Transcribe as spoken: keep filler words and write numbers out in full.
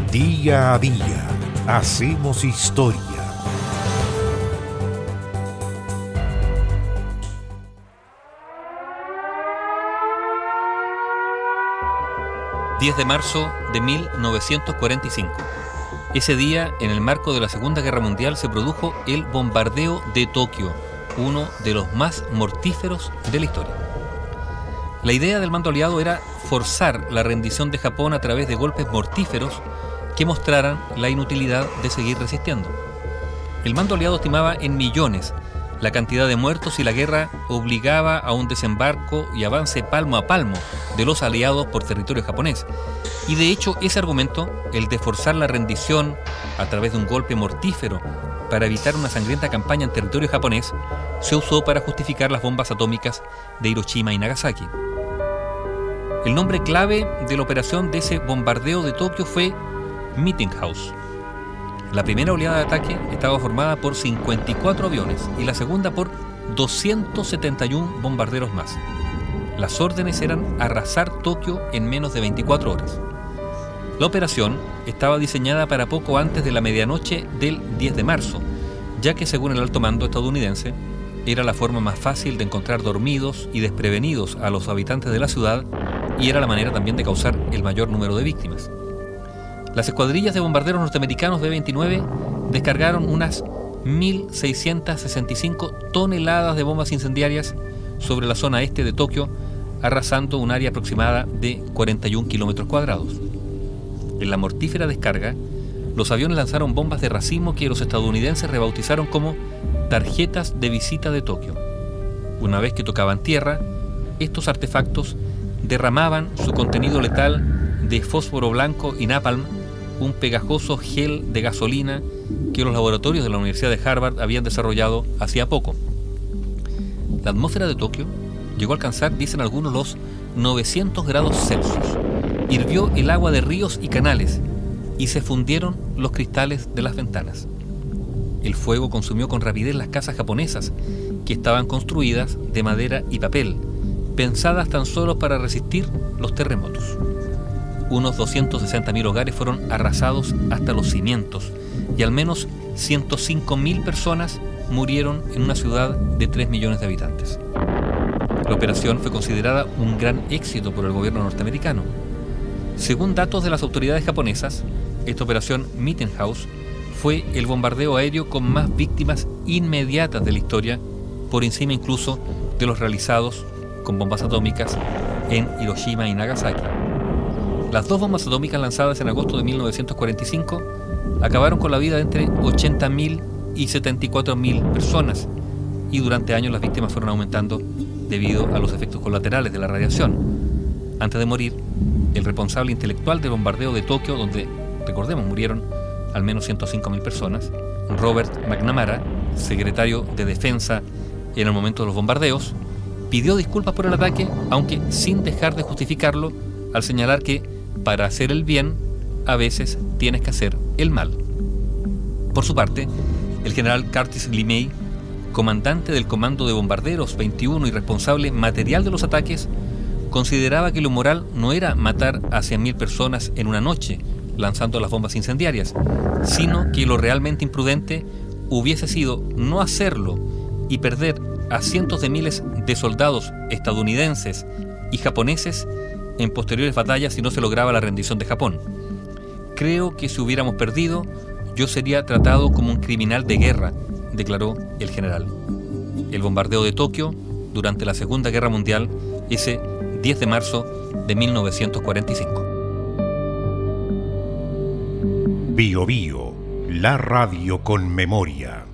Día a día hacemos historia. diez de marzo de mil novecientos cuarenta y cinco. Ese día, en el marco de la Segunda Guerra Mundial, se produjo el bombardeo de Tokio, uno de los más mortíferos de la historia. La idea del mando aliado era forzar la rendición de Japón a través de golpes mortíferos que mostraran la inutilidad de seguir resistiendo. El mando aliado estimaba en millones la cantidad de muertos y la guerra obligaba a un desembarco y avance palmo a palmo de los aliados por territorio japonés. Y de hecho ese argumento, el de forzar la rendición a través de un golpe mortífero para evitar una sangrienta campaña en territorio japonés, se usó para justificar las bombas atómicas de Hiroshima y Nagasaki. El nombre clave de la operación de ese bombardeo de Tokio fue Meeting House. La primera oleada de ataque estaba formada por cincuenta y cuatro aviones y la segunda por doscientos setenta y uno bombarderos más. Las órdenes eran arrasar Tokio en menos de veinticuatro horas. La operación estaba diseñada para poco antes de la medianoche del diez de marzo, ya que según el alto mando estadounidense, era la forma más fácil de encontrar dormidos y desprevenidos a los habitantes de la ciudad y era la manera también de causar el mayor número de víctimas. Las escuadrillas de bombarderos norteamericanos B veintinueve descargaron unas mil seiscientas sesenta y cinco toneladas de bombas incendiarias sobre la zona este de Tokio, arrasando un área aproximada de cuarenta y un kilómetros cuadrados. En la mortífera descarga, los aviones lanzaron bombas de racimo que los estadounidenses rebautizaron como tarjetas de visita de Tokio. Una vez que tocaban tierra, estos artefactos derramaban su contenido letal de fósforo blanco y napalm, un pegajoso gel de gasolina que los laboratorios de la Universidad de Harvard habían desarrollado hacía poco. La atmósfera de Tokio llegó a alcanzar, dicen algunos, los novecientos grados Celsius. Hirvió el agua de ríos y canales y se fundieron los cristales de las ventanas. El fuego consumió con rapidez las casas japonesas, que estaban construidas de madera y papel, pensadas tan solo para resistir los terremotos. Unos doscientos sesenta mil hogares fueron arrasados hasta los cimientos y al menos ciento cinco mil personas murieron en una ciudad de tres millones de habitantes. La operación fue considerada un gran éxito por el gobierno norteamericano. Según datos de las autoridades japonesas, esta operación Meeting House fue el bombardeo aéreo con más víctimas inmediatas de la historia, por encima incluso de los realizados con bombas atómicas en Hiroshima y Nagasaki. Las dos bombas atómicas lanzadas en agosto de mil novecientos cuarenta y cinco acabaron con la vida de entre ochenta mil y setenta y cuatro mil personas y durante años las víctimas fueron aumentando debido a los efectos colaterales de la radiación. Antes de morir, el responsable intelectual del bombardeo de Tokio, donde, recordemos, murieron al menos ciento cinco mil personas, Robert McNamara, secretario de Defensa en el momento de los bombardeos, pidió disculpas por el ataque, aunque sin dejar de justificarlo, al señalar que para hacer el bien, a veces tienes que hacer el mal. Por su parte, el general Curtis LeMay, comandante del Comando de Bombarderos veintiuno y responsable material de los ataques, consideraba que lo moral no era matar a cien mil personas en una noche lanzando las bombas incendiarias, sino que lo realmente imprudente hubiese sido no hacerlo y perder a cientos de miles de soldados estadounidenses y japoneses en posteriores batallas si no se lograba la rendición de Japón. Creo que si hubiéramos perdido, yo sería tratado como un criminal de guerra, declaró el general. El bombardeo de Tokio durante la Segunda Guerra Mundial, ese diez de marzo de mil novecientos cuarenta y cinco. Bio Bio, la radio con memoria.